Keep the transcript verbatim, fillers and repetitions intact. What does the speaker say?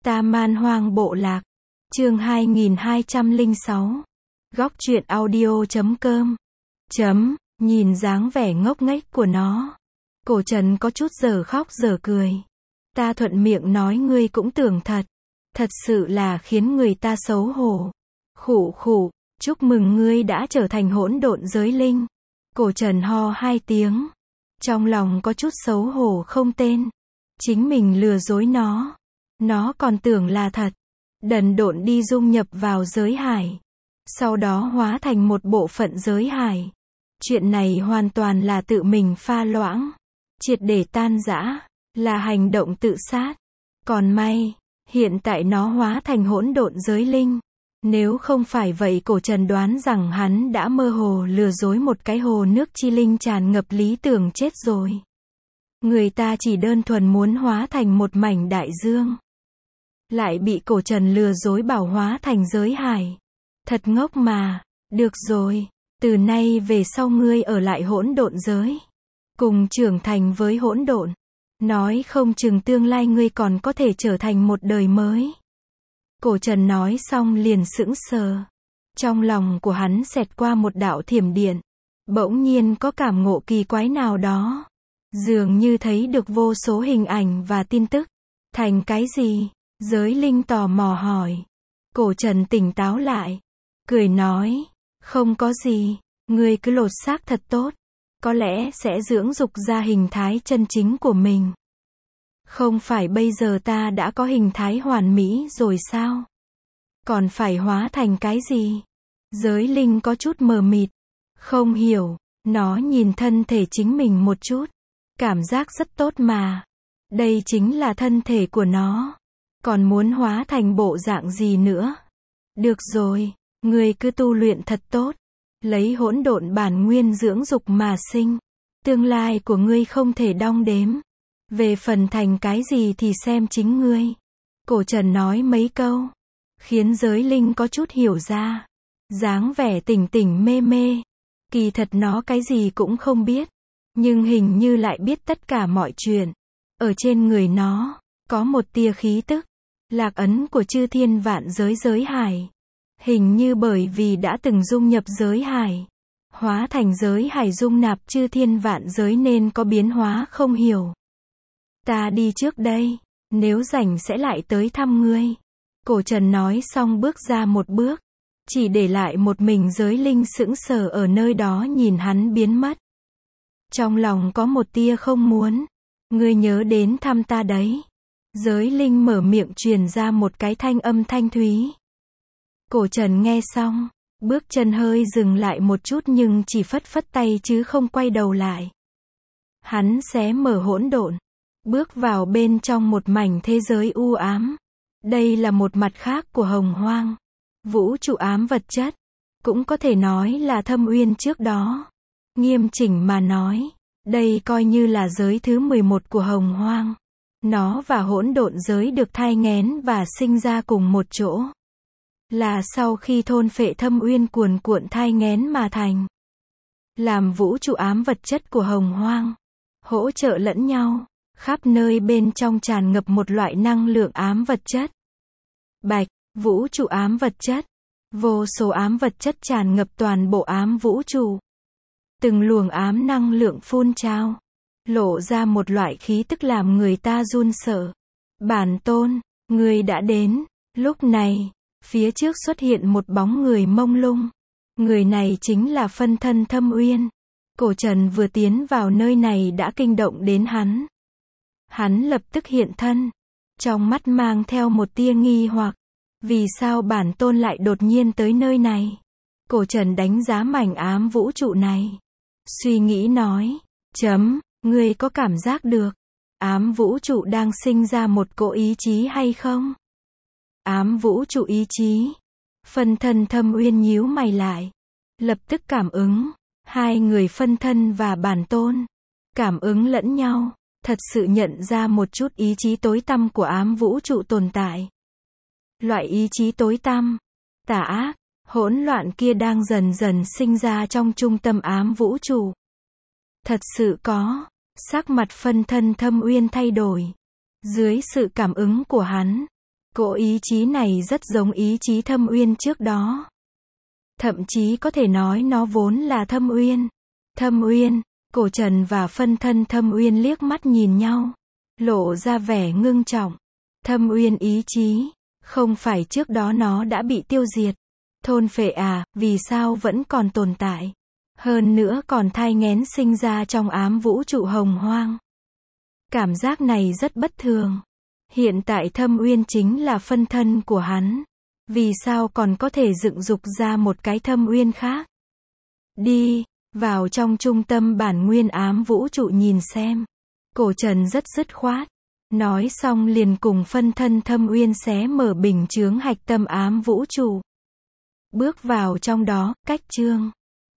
Ta Man Hoang Bộ Lạc. Chương hai nghìn hai trăm lẻ sáu. Góc truyện audio chấm com. Chấm, nhìn dáng vẻ ngốc nghếch của nó. Cổ Trần có chút giờ khóc giờ cười. Ta thuận miệng nói ngươi cũng tưởng thật. Thật sự là khiến người ta xấu hổ. Khụ khụ, chúc mừng ngươi đã trở thành hỗn độn giới linh. Cổ Trần ho hai tiếng. Trong lòng có chút xấu hổ không tên. Chính mình lừa dối nó. Nó còn tưởng là thật. Đần độn đi dung nhập vào giới hải. Sau đó hóa thành một bộ phận giới hải. Chuyện này hoàn toàn là tự mình pha loãng. Triệt để tan rã. Là hành động tự sát. Còn may, hiện tại nó hóa thành hỗn độn giới linh. Nếu không phải vậy Cổ Trần đoán rằng hắn đã mơ hồ lừa dối một cái hồ nước chi linh tràn ngập lý tưởng chết rồi. Người ta chỉ đơn thuần muốn hóa thành một mảnh đại dương. Lại bị Cổ Trần lừa dối bảo hóa thành giới hải. Thật ngốc mà. Được rồi, từ nay về sau ngươi ở lại hỗn độn giới. Cùng trưởng thành với hỗn độn. Nói không chừng tương lai ngươi còn có thể trở thành một đời mới. Cổ Trần nói xong liền sững sờ. Trong lòng của hắn xẹt qua một đạo thiểm điện. Bỗng nhiên có cảm ngộ kỳ quái nào đó. Dường như thấy được vô số hình ảnh và tin tức. Thành cái gì? Giới linh tò mò hỏi. Cổ Trần tỉnh táo lại. Cười nói. Không có gì. Ngươi cứ lột xác thật tốt. Có lẽ sẽ dưỡng dục ra hình thái chân chính của mình. Không phải bây giờ ta đã có hình thái hoàn mỹ rồi sao? Còn phải hóa thành cái gì? Giới linh có chút mờ mịt. Không hiểu. Nó nhìn thân thể chính mình một chút. Cảm giác rất tốt mà. Đây chính là thân thể của nó. Còn muốn hóa thành bộ dạng gì nữa? Được rồi. Ngươi cứ tu luyện thật tốt. Lấy hỗn độn bản nguyên dưỡng dục mà sinh. Tương lai của ngươi không thể đong đếm. Về phần thành cái gì thì xem chính ngươi. Cổ Trần nói mấy câu. Khiến giới linh có chút hiểu ra. Dáng vẻ tỉnh tỉnh mê mê. Kỳ thật nó cái gì cũng không biết. Nhưng hình như lại biết tất cả mọi chuyện. Ở trên người nó, có một tia khí tức. Lạc ấn của chư thiên vạn giới giới hải. Hình như bởi vì đã từng dung nhập giới hải. Hóa thành giới hải dung nạp chư thiên vạn giới nên có biến hóa không hiểu. Ta đi trước đây. Nếu rảnh sẽ lại tới thăm ngươi. Cổ Trần nói xong bước ra một bước. Chỉ để lại một mình giới linh sững sờ ở nơi đó nhìn hắn biến mất. Trong lòng có một tia không muốn. Ngươi nhớ đến thăm ta đấy. Giới linh mở miệng truyền ra một cái thanh âm thanh thúy. Cổ Trần nghe xong. Bước chân hơi dừng lại một chút nhưng chỉ phất phất tay chứ không quay đầu lại. Hắn xé mở hỗn độn. Bước vào bên trong một mảnh thế giới u ám. Đây là một mặt khác của hồng hoang. Vũ trụ ám vật chất. Cũng có thể nói là thâm uyên trước đó. Nghiêm chỉnh mà nói. Đây coi như là giới thứ mười một của hồng hoang. Nó và hỗn độn giới được thai nghén và sinh ra cùng một chỗ. Là sau khi thôn phệ thâm uyên cuồn cuộn thai nghén mà thành. Làm vũ trụ ám vật chất của hồng hoang. Hỗ trợ lẫn nhau. Khắp nơi bên trong tràn ngập một loại năng lượng ám vật chất. Bạch, vũ trụ ám vật chất. Vô số ám vật chất tràn ngập toàn bộ ám vũ trụ. Từng luồng ám năng lượng phun trào. Lộ ra một loại khí tức làm người ta run sợ. Bản tôn, người đã đến. Lúc này, phía trước xuất hiện một bóng người mông lung. Người này chính là phân thân Thâm Uyên. Cổ Trần vừa tiến vào nơi này đã kinh động đến hắn. Hắn lập tức hiện thân. Trong mắt mang theo một tia nghi hoặc. Vì sao bản tôn lại đột nhiên tới nơi này? Cổ Trần đánh giá mảnh ám vũ trụ này. Suy nghĩ nói. Chấm, ngươi có cảm giác được. Ám vũ trụ đang sinh ra một cỗ ý chí hay không? Ám vũ trụ ý chí. Phân thân Thâm Uyên nhíu mày lại. Lập tức cảm ứng. Hai người phân thân và bản tôn. Cảm ứng lẫn nhau. Thật sự nhận ra một chút ý chí tối tăm của ám vũ trụ tồn tại. Loại ý chí tối tăm, tà ác, hỗn loạn kia đang dần dần sinh ra trong trung tâm ám vũ trụ. Thật sự có. Sắc mặt phân thân Thâm Uyên thay đổi. Dưới sự cảm ứng của hắn, Cỗ ý chí này rất giống ý chí Thâm Uyên trước đó. Thậm chí có thể nói nó vốn là Thâm Uyên. Thâm Uyên, Cổ Trần và phân thân Thâm Uyên liếc mắt nhìn nhau, lộ ra vẻ ngưng trọng. Thâm Uyên ý chí, không phải trước đó nó đã bị tiêu diệt, thôn phệ à, vì sao vẫn còn tồn tại? Hơn nữa còn thai nghén sinh ra trong ám vũ trụ hồng hoang. Cảm giác này rất bất thường. Hiện tại Thâm Uyên chính là phân thân của hắn. Vì sao còn có thể dựng dục ra một cái Thâm Uyên khác? Đi, vào trong trung tâm bản nguyên ám vũ trụ nhìn xem. Cổ Trần rất dứt khoát. Nói xong liền cùng phân thân Thâm Uyên xé mở bình chướng hạch tâm ám vũ trụ. Bước vào trong đó, cách chương